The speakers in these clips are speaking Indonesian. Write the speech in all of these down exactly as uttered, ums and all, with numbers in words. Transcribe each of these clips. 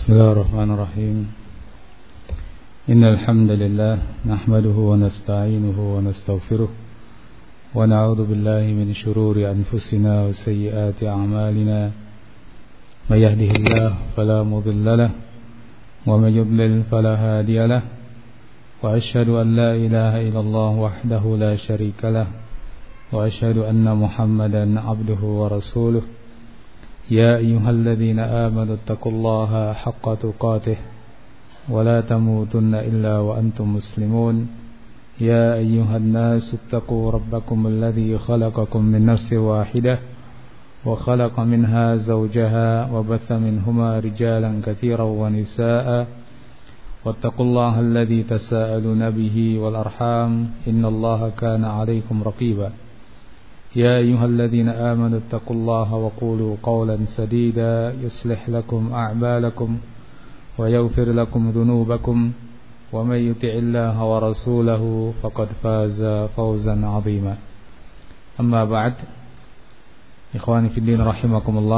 بسم الله الرحمن الرحيم إن الحمد لله نحمده ونستعينه ونستغفره ونعوذ بالله من شرور أنفسنا وسيئات أعمالنا من يهده الله فلا مضل له ومن يضلل فلا هادي له وأشهد أن لا إله إلا الله وحده لا شريك له وأشهد أن محمدا عبده ورسوله يا أيها الذين آمنوا اتقوا الله حق تقاته ولا تموتن إلا وأنتم مسلمون يا أيها الناس اتقوا ربكم الذي خلقكم من نفس واحدة وخلق منها زوجها وبث منهما رجالا كثيرا ونساء واتقوا الله الذي تساءلون به والأرحام إن الله كان عليكم رقيبا يا أيها الذين آمنوا اتقوا الله وقولوا قولا سديدا يصلح لكم أعمالكم ويغفر لكم ذنوبكم ومن يطع الله ورسوله فقد فاز فوزا عظيما أما بعد إخواني في الدين رحمكم الله.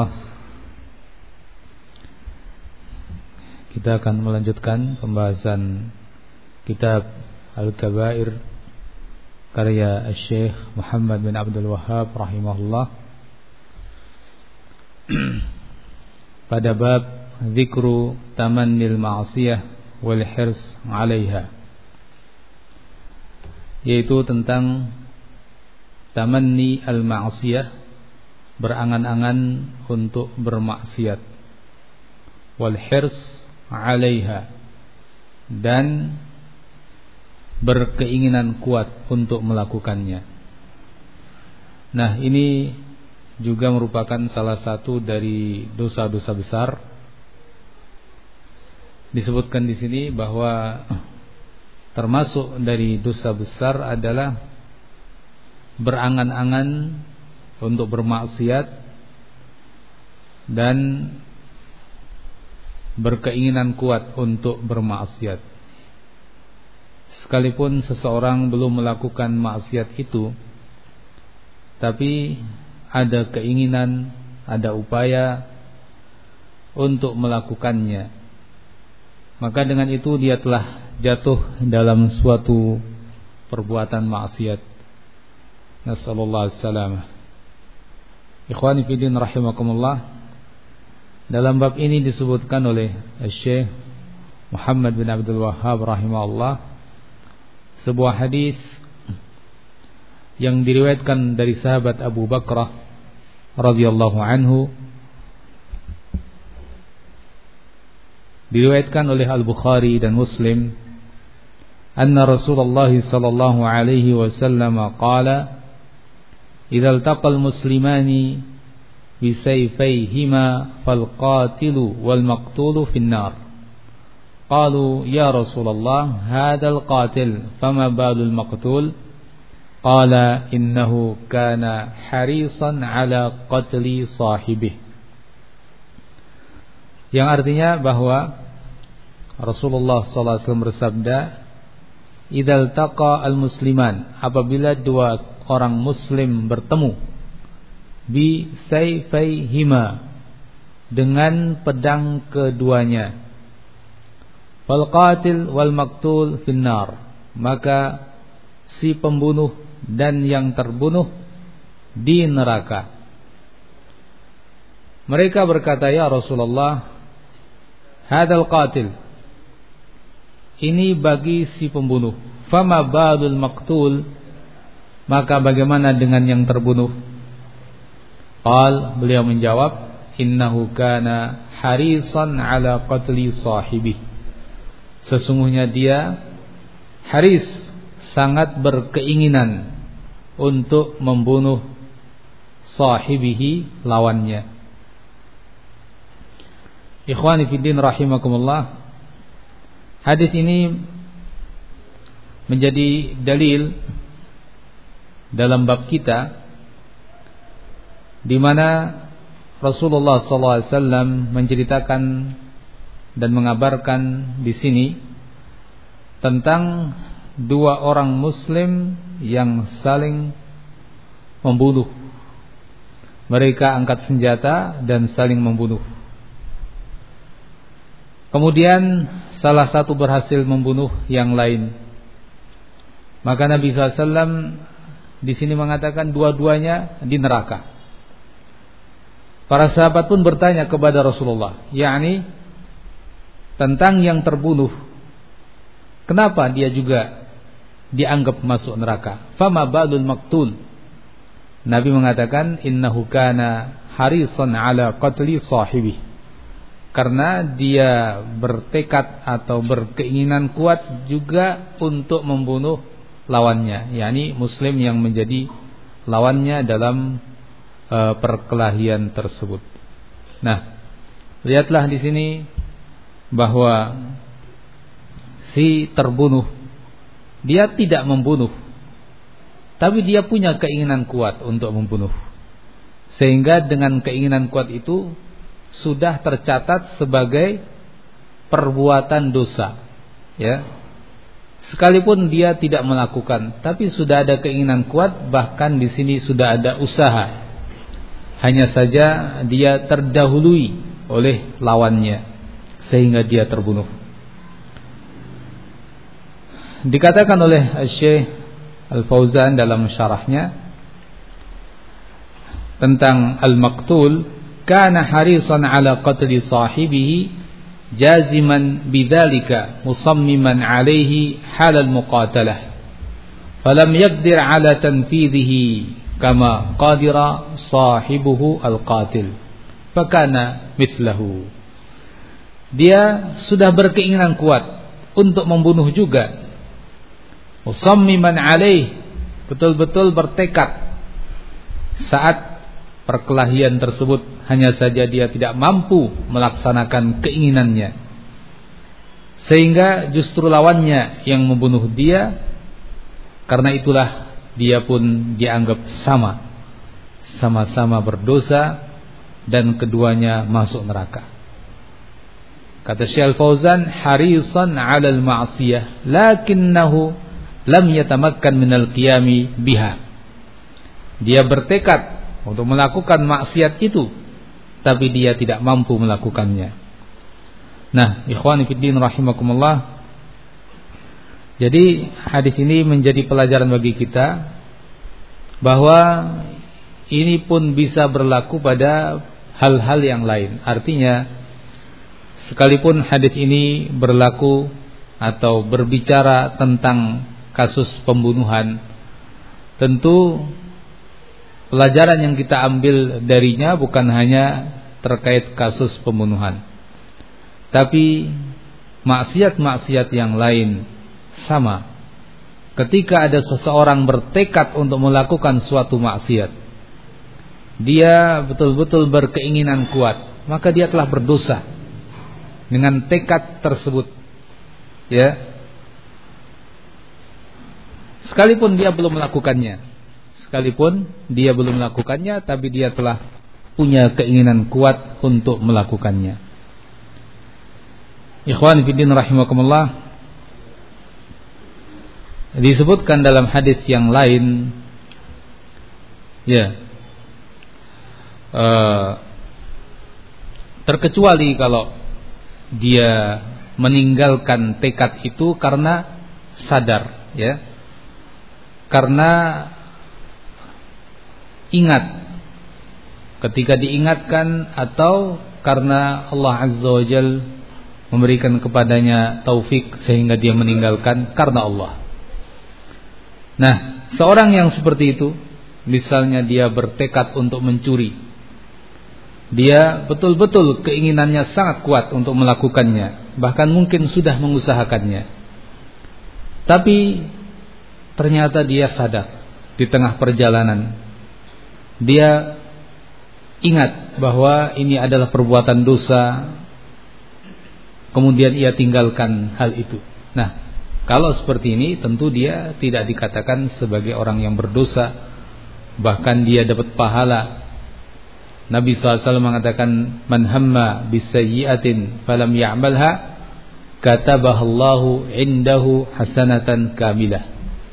Kita akan melanjutkan pembahasan kitab Al-Kabair karya Syekh Muhammad bin Abdul Wahhab rahimahullah pada bab zikru tamannil ma'siyah wal hirs 'alaiha, yaitu tentang tamanni al-ma'siyah, berangan-angan untuk bermaksiat, wal hirs 'alaiha, dan berkeinginan kuat untuk melakukannya. Nah, ini juga merupakan salah satu dari dosa-dosa besar. Disebutkan di sini bahwa termasuk dari dosa besar adalah berangan-angan untuk bermaksiat dan berkeinginan kuat untuk bermaksiat. Sekalipun seseorang belum melakukan maksiat itu, tapi ada keinginan, ada upaya untuk melakukannya, maka dengan itu dia telah jatuh dalam suatu perbuatan maksiat. Nasallallahu alaihi wasallam. Ikhwani fillah rahimakumullah. Dalam bab ini disebutkan oleh Syekh Muhammad bin Abdul Wahhab rahimahullah sebuah hadis yang diriwayatkan dari sahabat Abu Bakrah radhiyallahu anhu, diriwayatkan oleh Al-Bukhari dan Muslim, anna Rasulullah sallallahu alaihi wasallam qala idza iltaqal muslimani bisayfayhima fal qatilu wal maqtulu fin nar. قالوا يا رسول الله هذا القاتل فما بال المقتول قال إنه كان حريصا على قتل صاحبه, yang artinya bahwa Rasulullah sallallahu alaihi wasallam bersabda, idzal taqa al-musliman, apabila dua orang muslim bertemu, bi sayfayhima, dengan pedang keduanya, fal qatil wal maqtul finnar, maka si pembunuh dan yang terbunuh di neraka. Mereka berkata, ya Rasulullah, hadal qatil, ini bagi si pembunuh, fama balul maqtul, maka bagaimana dengan yang terbunuh? Qal, beliau menjawab, innahu kana harisan ala qatli sahibi, sesungguhnya dia haris, sangat berkeinginan untuk membunuh sahibihi, lawannya. Ikhwani fiddin rahimakumullah. Hadis ini menjadi dalil dalam bab kita, di mana Rasulullah sallallahu alaihi wasallam menceritakan dan mengabarkan di sini tentang dua orang muslim yang saling membunuh. Mereka angkat senjata dan saling membunuh. Kemudian salah satu berhasil membunuh yang lain. Maka Nabi shallallahu alaihi wasallam di sini mengatakan dua-duanya di neraka. Para sahabat pun bertanya kepada Rasulullah, yakni tentang yang terbunuh, kenapa dia juga dianggap masuk neraka? Fama ba'dul maqtul. Nabi mengatakan innahu kana harisan ala qatli sahibi. Karena dia bertekad atau berkeinginan kuat juga untuk membunuh lawannya, yakni muslim yang menjadi lawannya dalam uh, perkelahian tersebut. Nah, lihatlah di sini bahwa si terbunuh dia tidak membunuh, tapi dia punya keinginan kuat untuk membunuh. Sehingga dengan keinginan kuat itu sudah tercatat sebagai perbuatan dosa, ya. Sekalipun dia tidak melakukan, tapi sudah ada keinginan kuat, bahkan di sini sudah ada usaha. Hanya saja dia terdahului oleh lawannya sehingga dia terbunuh. Dikatakan oleh Syekh Al-Fauzan dalam syarahnya tentang al-maqtul, kana harisan ala qatli sahibihi jaziman bidzalika musammiman alaihi halal muqatalah falam yaqdir ala tanfidhihi kama qadira sahibuhu al-qatil fakana mithlahu. Dia sudah berkeinginan kuat untuk membunuh juga, musammiman alaih, betul-betul bertekad saat perkelahian tersebut, hanya saja dia tidak mampu melaksanakan keinginannya, sehingga justru lawannya yang membunuh dia. Karena itulah dia pun dianggap sama, sama-sama berdosa dan keduanya masuk neraka. Kata Syekh Al-Fauzan, harisan 'alal ma'siyah lakinnahu lam yatamakkan minal qiyami biha. Dia bertekad untuk melakukan maksiat itu, tapi dia tidak mampu melakukannya. Nah, ikhwani fiddin rahimakumullah. Jadi hadis ini menjadi pelajaran bagi kita bahwa ini pun bisa berlaku pada hal-hal yang lain. Artinya, sekalipun hadis ini berlaku atau berbicara tentang kasus pembunuhan, tentu pelajaran yang kita ambil darinya bukan hanya terkait kasus pembunuhan, tapi maksiat-maksiat yang lain sama. Ketika ada seseorang bertekad untuk melakukan suatu maksiat, dia betul-betul berkeinginan kuat, maka dia telah berdosa dengan tekad tersebut, ya. Sekalipun dia belum melakukannya, sekalipun dia belum melakukannya, tapi dia telah punya keinginan kuat untuk melakukannya. Ikhwan fillah rahimakumullah, disebutkan dalam hadis yang lain, ya, uh, terkecuali kalau dia meninggalkan tekad itu karena sadar, ya, karena ingat ketika diingatkan, atau karena Allah Azza wa Jalla memberikan kepadanya taufik sehingga dia meninggalkan karena Allah. Nah, seorang yang seperti itu, misalnya dia bertekad untuk mencuri, dia betul-betul keinginannya sangat kuat untuk melakukannya, bahkan mungkin sudah mengusahakannya, tapi ternyata dia sadar di tengah perjalanan, dia ingat bahwa ini adalah perbuatan dosa, kemudian ia tinggalkan hal itu. Nah, kalau seperti ini tentu dia tidak dikatakan sebagai orang yang berdosa, bahkan dia dapat pahala. Nabi shallallahu alaihi wasallam mengatakan, man hamma bisayyi'atin falam ya'malha katabahallahu indahu hasanatan kamilah.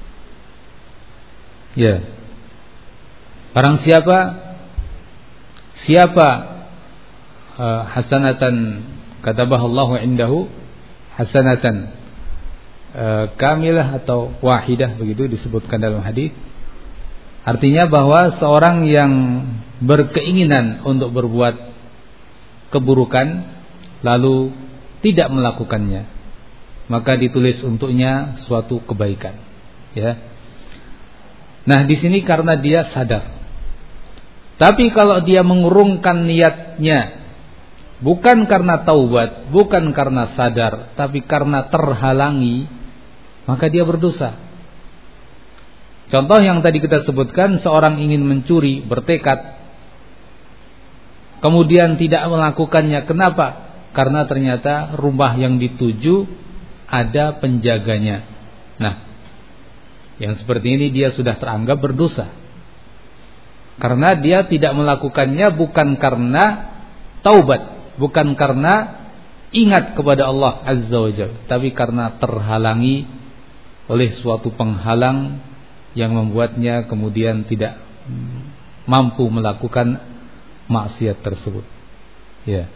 Ya, barang siapa siapa uh, hasanatan katabahallahu indahu hasanatan e, kamilah atau wahidah, begitu disebutkan dalam hadis. Artinya bahwa seorang yang berkeinginan untuk berbuat keburukan lalu tidak melakukannya, maka ditulis untuknya suatu kebaikan, ya. Nah, di sini karena dia sadar. Tapi kalau dia mengurungkan niatnya, bukan karena taubat, bukan karena sadar, tapi karena terhalangi, maka dia berdosa. Contoh yang tadi kita sebutkan, seorang ingin mencuri, bertekad, kemudian tidak melakukannya. Kenapa? Karena ternyata rumah yang dituju ada penjaganya. Nah, yang seperti ini dia sudah teranggap berdosa, karena dia tidak melakukannya bukan karena taubat, bukan karena ingat kepada Allah Azza wa Jalla, tapi karena terhalangi oleh suatu penghalang yang membuatnya kemudian tidak mampu melakukan maksiat tersebut. Ya.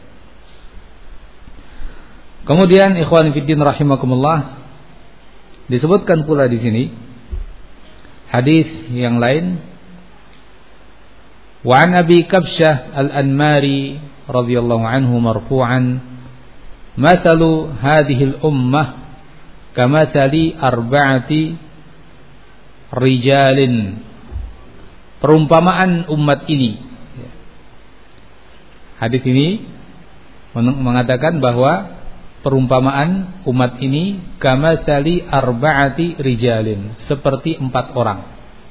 Kemudian ikhwan fillah rahimakumullah, disebutkan pula di sini hadis yang lain, wa an Abi Kabsyah Al-Anmari radhiyallahu anhu marfu'an, mathalu hadhihi al-ummah kamathali arba'ati rijalin. Perumpamaan umat ini. Hadis ini mengatakan bahwa perumpamaan umat ini kamathali arba'ati rijalin, seperti empat orang.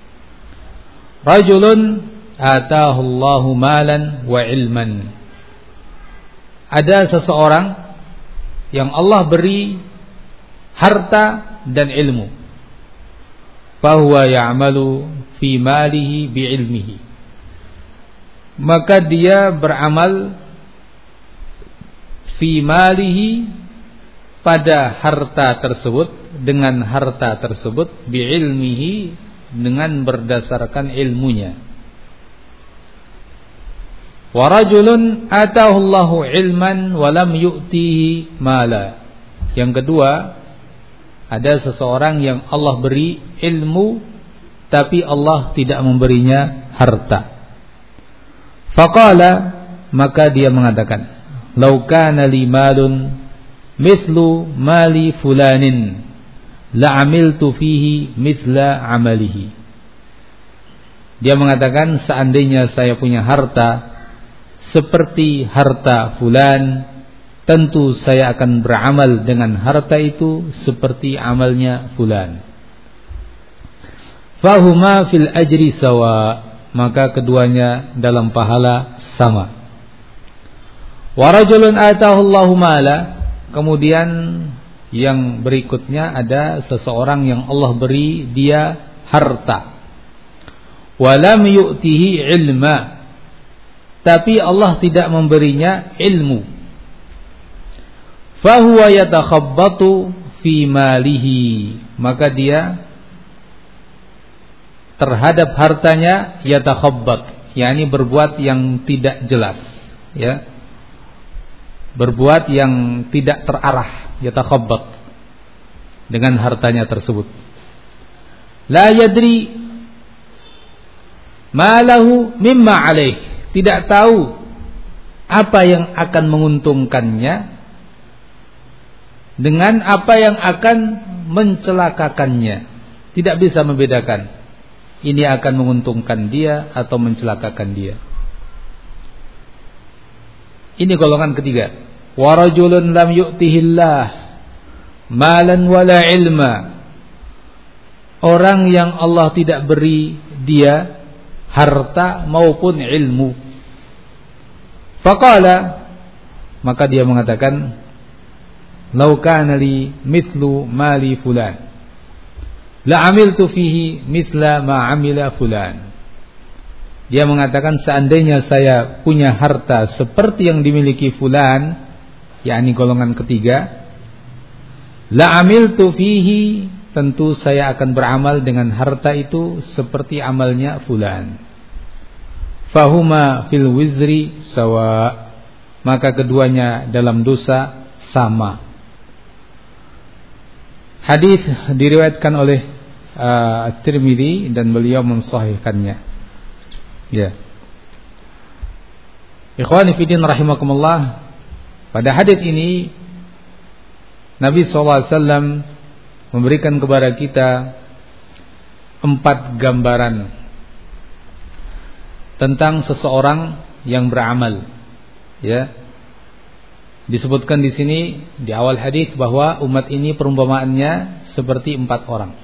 Rajulun atahu Allahu malan wa ilman. Ada seseorang yang Allah beri harta dan ilmu. Fahuwa ya'malu fi malihi bi'ilmihi. Maka dia beramal fi malihi, pada harta tersebut, dengan harta tersebut, bi'ilmihi, dengan berdasarkan ilmunya. Wa rajulun atahu Allahu ilman wa lam yu'tihi mala. Yang kedua, ada seseorang yang Allah beri ilmu tapi Allah tidak memberinya harta. Faqala, maka dia mengatakan, "Lau kana li malun mithlu mali fulanin la amiltu fihi mithla amalihi." Dia mengatakan, seandainya saya punya harta seperti harta fulan, tentu saya akan beramal dengan harta itu seperti amalnya fulan. Fahuma fil ajri sawa, maka keduanya dalam pahala sama. Wa rajulun atahu Allahu mala, kemudian yang berikutnya ada seseorang yang Allah beri dia harta. Wa lam yu'tihi ilma, tapi Allah tidak memberinya ilmu. Fahuwa yatakhabbatu fi malihi, maka dia terhadap hartanya yatakhabbat, yakni berbuat yang tidak jelas, ya, berbuat yang tidak terarah, yatakhabbat dengan hartanya tersebut. La yadri ma lahu mimma alaih, tidak tahu apa yang akan menguntungkannya dengan apa yang akan mencelakakannya. Tidak bisa membedakan ini akan menguntungkan dia atau mencelakakan dia. Ini golongan ketiga. Wa rajulun lam yu'tihillah malan wala ilma, orang yang Allah tidak beri dia harta maupun ilmu. Faqala, maka dia mengatakan, "Lau kana li mithlu mali fulan la amiltu fihi mithla ma amila fulan." Dia mengatakan, seandainya saya punya harta seperti yang dimiliki fulan, yakni golongan ketiga, la amiltu fihi, tentu saya akan beramal dengan harta itu seperti amalnya fulan. Fahuma fil wizri sawa, maka keduanya dalam dosa sama. Hadis diriwayatkan oleh uh, At-Tirmidzi dan beliau mensahihkannya. Ya. Ikhwani fillah rahimakumullah, pada hadis ini Nabi sallallahu alaihi wasallam memberikan kepada kita empat gambaran tentang seseorang yang beramal. Ya. Disebutkan di sini di awal hadis bahwa umat ini perumpamaannya seperti empat orang.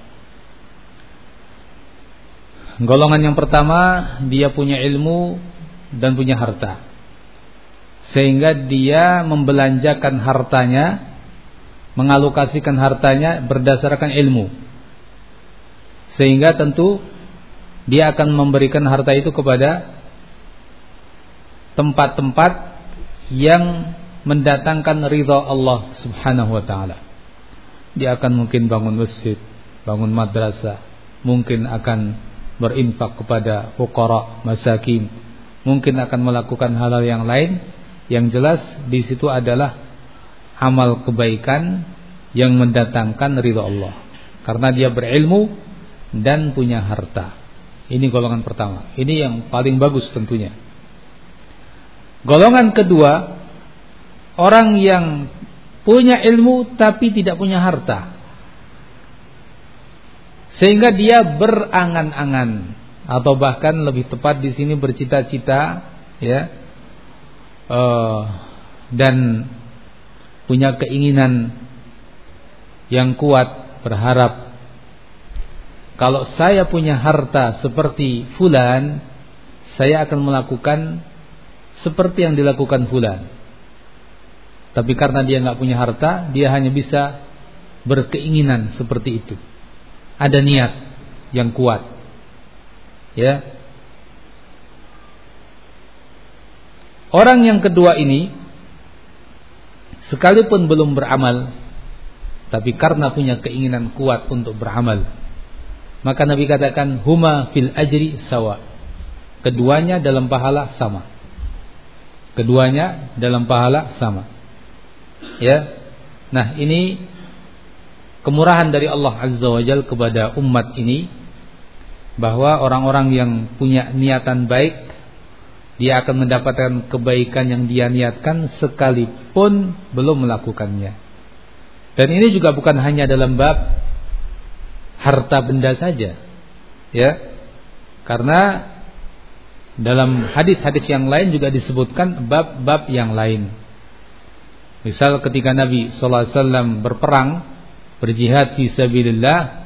Golongan yang pertama, dia punya ilmu dan punya harta, sehingga dia membelanjakan hartanya, mengalokasikan hartanya berdasarkan ilmu, sehingga tentu dia akan memberikan harta itu kepada tempat-tempat yang mendatangkan ridha Allah Subhanahu wa taala. Dia akan mungkin bangun masjid, bangun madrasah, mungkin akan berinfak kepada fuqara, masakin, mungkin akan melakukan hal-hal yang lain. Yang jelas di situ adalah amal kebaikan yang mendatangkan ridha Allah, karena dia berilmu dan punya harta. Ini golongan pertama. Ini yang paling bagus tentunya. Golongan kedua, orang yang punya ilmu tapi tidak punya harta, sehingga dia berangan-angan, atau bahkan lebih tepat di sini bercita-cita, ya, uh, dan punya keinginan yang kuat, berharap kalau saya punya harta seperti fulan, saya akan melakukan seperti yang dilakukan fulan. Tapi karena dia nggak punya harta, dia hanya bisa berkeinginan seperti itu. Ada niat yang kuat, ya. Orang yang kedua ini, sekalipun belum beramal, tapi karena punya keinginan kuat untuk beramal, maka Nabi katakan huma fil ajri sawa. Keduanya dalam pahala sama. Keduanya dalam pahala sama. Ya. Nah, ini kemurahan dari Allah Azza wa Jalla kepada umat ini, bahwa orang-orang yang punya niatan baik, dia akan mendapatkan kebaikan yang dia niatkan sekalipun belum melakukannya. Dan ini juga bukan hanya dalam bab harta benda saja, ya. Karena dalam hadis-hadis yang lain juga disebutkan bab-bab yang lain. Misal ketika Nabi sallallahu alaihi wasallam berperang, berjihad fi sabilillah,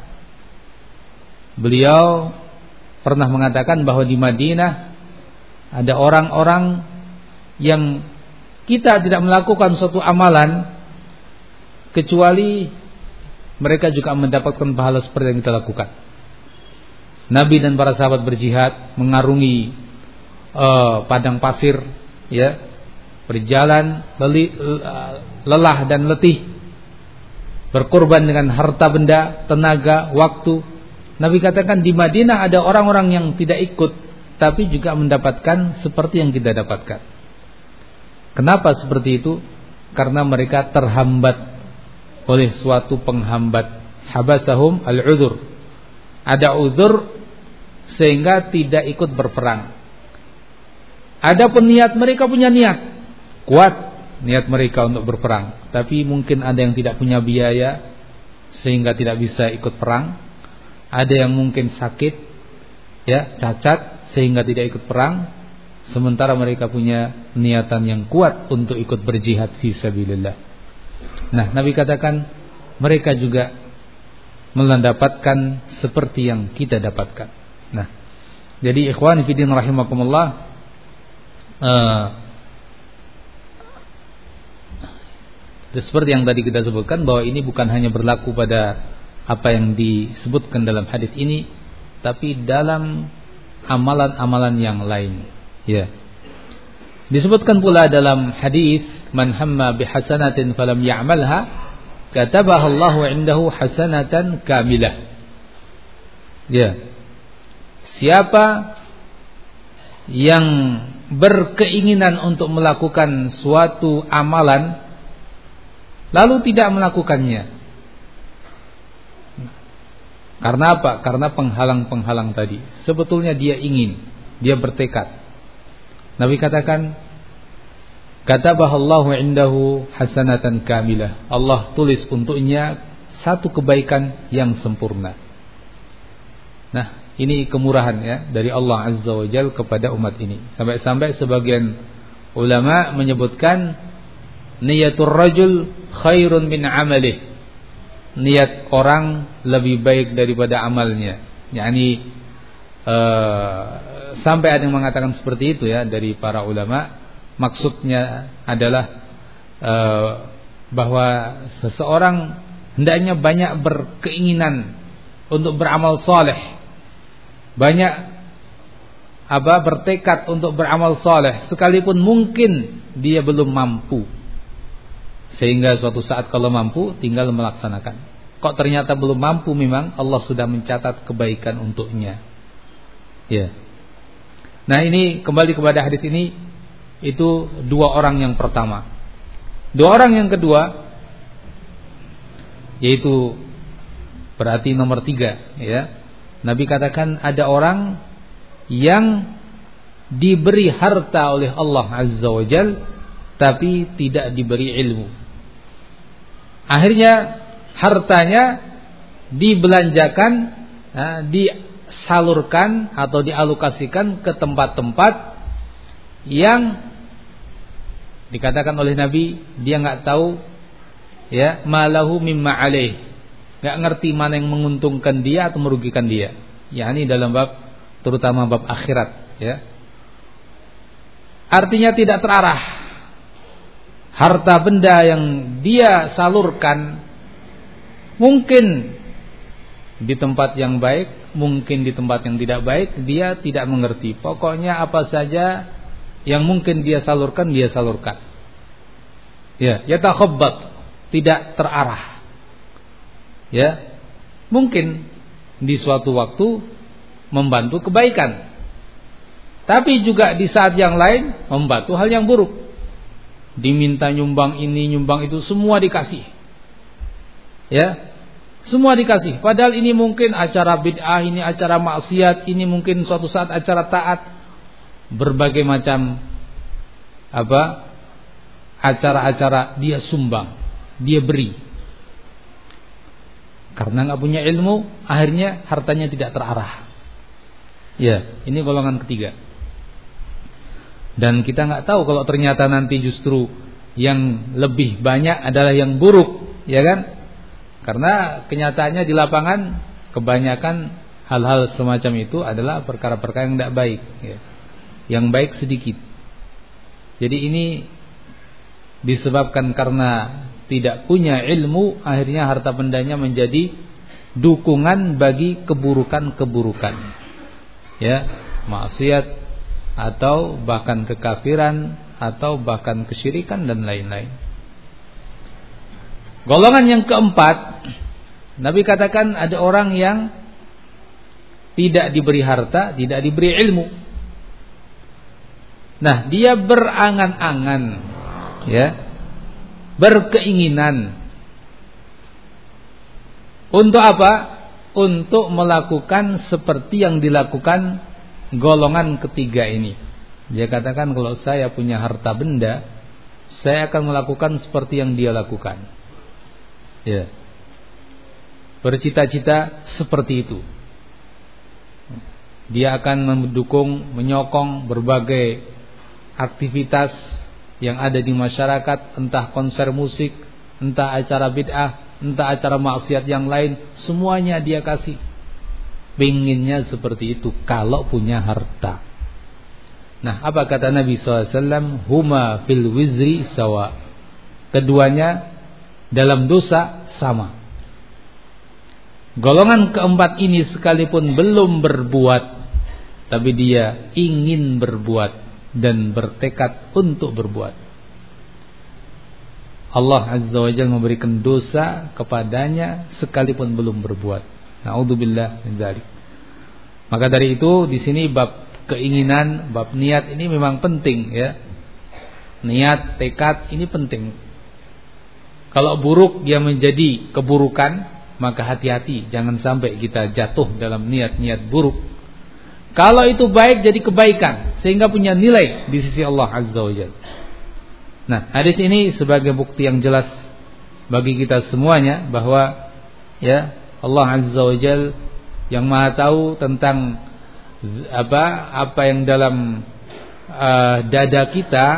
beliau pernah mengatakan bahwa di Madinah ada orang-orang yang kita tidak melakukan suatu amalan kecuali mereka juga mendapatkan pahala seperti yang kita lakukan. Nabi dan para sahabat berjihad, mengarungi uh, padang pasir, ya, berjalan leli, lelah dan letih, berkorban dengan harta benda, tenaga, waktu. Nabi katakan di Madinah ada orang-orang yang tidak ikut, tapi juga mendapatkan seperti yang kita dapatkan. Kenapa seperti itu? Karena mereka terhambat oleh suatu penghambat. Habasahum al-udhur. Ada uzur sehingga tidak ikut berperang. Ada peniat, mereka punya niat kuat, niat mereka untuk berperang, tapi mungkin ada yang tidak punya biaya sehingga tidak bisa ikut perang. Ada yang mungkin sakit, ya, cacat sehingga tidak ikut perang, sementara mereka punya niatan yang kuat untuk ikut berjihad fi sabilillah. Nah, Nabi katakan mereka juga mendapatkan seperti yang kita dapatkan. Nah, jadi ikhwan fillah rahimakumullah, uh, seperti yang tadi kita sebutkan, bahwa ini bukan hanya berlaku pada apa yang disebutkan dalam hadis ini, tapi dalam amalan-amalan yang lain, ya. Disebutkan pula dalam hadis, man hamma bihasanatin falam ya'malha katabaha Allahu 'indahu hasanatan kamilah. Ya. Siapa yang berkeinginan untuk melakukan suatu amalan lalu tidak melakukannya. Karena apa? Karena penghalang-penghalang tadi. Sebetulnya dia ingin, dia bertekad. Nabi katakan, katabahallahu indahu hasanatan kamilah. Allah tulis untuknya satu kebaikan yang sempurna. Nah, ini kemurahan ya dari Allah Azza wa Jalla kepada umat ini. Sampai-sampai sebagian ulama menyebutkan niyatur rajul khairun min amalih. Niat orang lebih baik daripada amalnya. Yani uh, sampai ada yang mengatakan seperti itu ya dari para ulama. Maksudnya adalah uh, bahwa seseorang hendaknya banyak berkeinginan untuk beramal saleh. Banyak apa bertekad untuk beramal saleh sekalipun mungkin dia belum mampu. Sehingga suatu saat kalau mampu tinggal melaksanakan. Kok ternyata belum mampu, memang Allah sudah mencatat kebaikan untuknya. Ya. Nah, ini kembali kepada hadis ini, itu dua orang yang pertama. Dua orang yang kedua, yaitu berarti nomor tiga ya. Nabi katakan ada orang yang diberi harta oleh Allah Azza wa Jalla tapi tidak diberi ilmu. Akhirnya hartanya dibelanjakan, disalurkan atau dialokasikan ke tempat-tempat yang dikatakan oleh Nabi dia nggak tahu ya malahu mimma alaih, nggak ngerti mana yang menguntungkan dia atau merugikan dia. Yani dalam bab terutama bab akhirat ya. Artinya tidak terarah. Harta benda yang dia salurkan mungkin di tempat yang baik, mungkin di tempat yang tidak baik, dia tidak mengerti. Pokoknya apa saja yang mungkin dia salurkan, dia salurkan. Ya, yatakhabbat, tidak terarah. Ya. Mungkin di suatu waktu membantu kebaikan. Tapi juga di saat yang lain membantu hal yang buruk. Diminta nyumbang ini, nyumbang itu, semua dikasih. Ya. Semua dikasih. Padahal ini mungkin acara bid'ah, ini acara maksiat, ini mungkin suatu saat acara taat. Berbagai macam apa? Acara-acara dia sumbang, dia beri. Karena enggak punya ilmu, akhirnya hartanya tidak terarah. Ya, ini golongan ketiga. Dan kita nggak tahu kalau ternyata nanti justru yang lebih banyak adalah yang buruk, ya kan? Karena kenyataannya di lapangan kebanyakan hal-hal semacam itu adalah perkara-perkara yang tidak baik, ya. Yang baik sedikit. Jadi ini disebabkan karena tidak punya ilmu, akhirnya harta bendanya menjadi dukungan bagi keburukan-keburukan, ya, maksiat, atau bahkan kekafiran, atau bahkan kesyirikan dan lain-lain. Golongan yang keempat, Nabi katakan ada orang yang tidak diberi harta, tidak diberi ilmu. Nah, dia berangan-angan, ya, berkeinginan untuk apa? Untuk melakukan seperti yang dilakukan golongan ketiga ini. Dia katakan kalau saya punya harta benda, saya akan melakukan seperti yang dia lakukan. Ya. Bercita-cita seperti itu. Dia akan mendukung, menyokong berbagai aktivitas yang ada di masyarakat, entah konser musik, entah acara bid'ah, entah acara maksiat yang lain, semuanya dia kasih. Pengennya seperti itu kalau punya harta. Nah, apa kata Nabi shallallahu alaihi wasallam? Huma fil wizri sawa. Keduanya dalam dosa sama. Golongan keempat ini sekalipun belum berbuat, tapi dia ingin berbuat dan bertekad untuk berbuat. Allah Azza wa Jalla memberikan dosa kepadanya sekalipun belum berbuat. Na'udzubillah min dzalik. Maka dari itu di sini bab keinginan, bab niat ini memang penting ya. Niat, tekad ini penting. Kalau buruk yang menjadi keburukan, maka hati-hati jangan sampai kita jatuh dalam niat-niat buruk. Kalau itu baik jadi kebaikan sehingga punya nilai di sisi Allah Azza wa Jalla. Nah, hadis ini sebagai bukti yang jelas bagi kita semuanya bahwa ya Allah Azza wa Jalla yang Maha tahu tentang apa apa yang dalam uh, dada kita,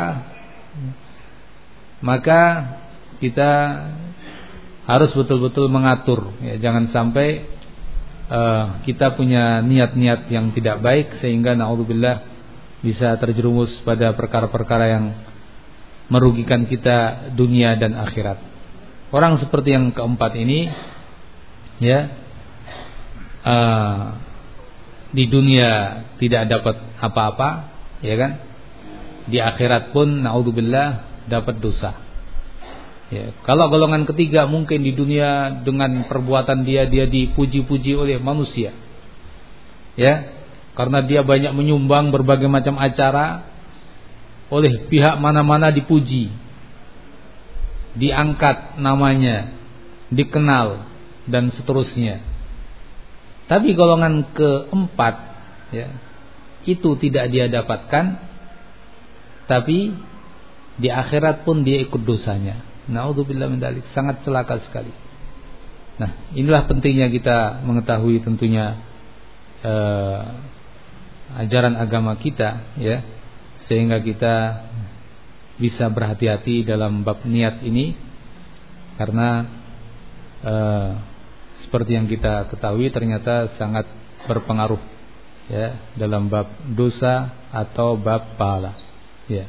maka kita harus betul-betul mengatur ya, jangan sampai uh, kita punya niat-niat yang tidak baik sehingga naudzubillah bisa terjerumus pada perkara-perkara yang merugikan kita dunia dan akhirat. Orang seperti yang keempat ini ya uh, di dunia tidak dapat apa-apa, ya kan? Di akhirat pun naudzubillah dapat dosa. Ya, kalau golongan ketiga mungkin di dunia dengan perbuatan dia dia dipuji-puji oleh manusia. Ya, karena dia banyak menyumbang berbagai macam acara, oleh pihak mana-mana dipuji, diangkat namanya, dikenal dan seterusnya. Tapi golongan keempat ya, itu tidak dia dapatkan, tapi di akhirat pun dia ikut dosanya. Naudzubillah min dzalik, sangat celaka sekali. Nah, inilah pentingnya kita mengetahui tentunya eh, ajaran agama kita ya, sehingga kita bisa berhati-hati dalam bab niat ini, karena eh, seperti yang kita ketahui ternyata sangat berpengaruh ya dalam bab dosa atau bab pahala ya.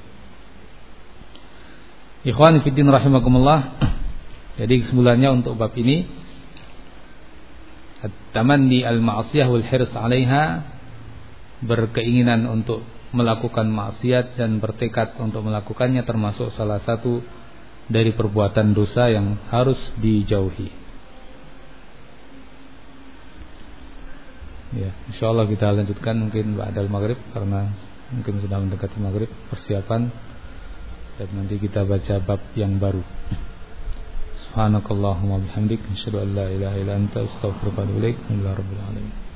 Ikhwan fillah rahimakumullah. Jadi kesimpulannya untuk bab ini, at-tamanni al-ma'siyah wal hirs 'alaiha, berkeinginan untuk melakukan maksiat dan bertekad untuk melakukannya termasuk salah satu dari perbuatan dosa yang harus dijauhi. Ya, insyaallah kita lanjutkan mungkin ba'dal maghrib karena mungkin sudah mendekati maghrib, persiapan, dan nanti kita baca bab yang baru. Subhanakallahumma bihamdik, asyhadu an la ilaha illa anta, astaghfiruka wa atubu ilaik. Alhamdulillahirabbil alamin.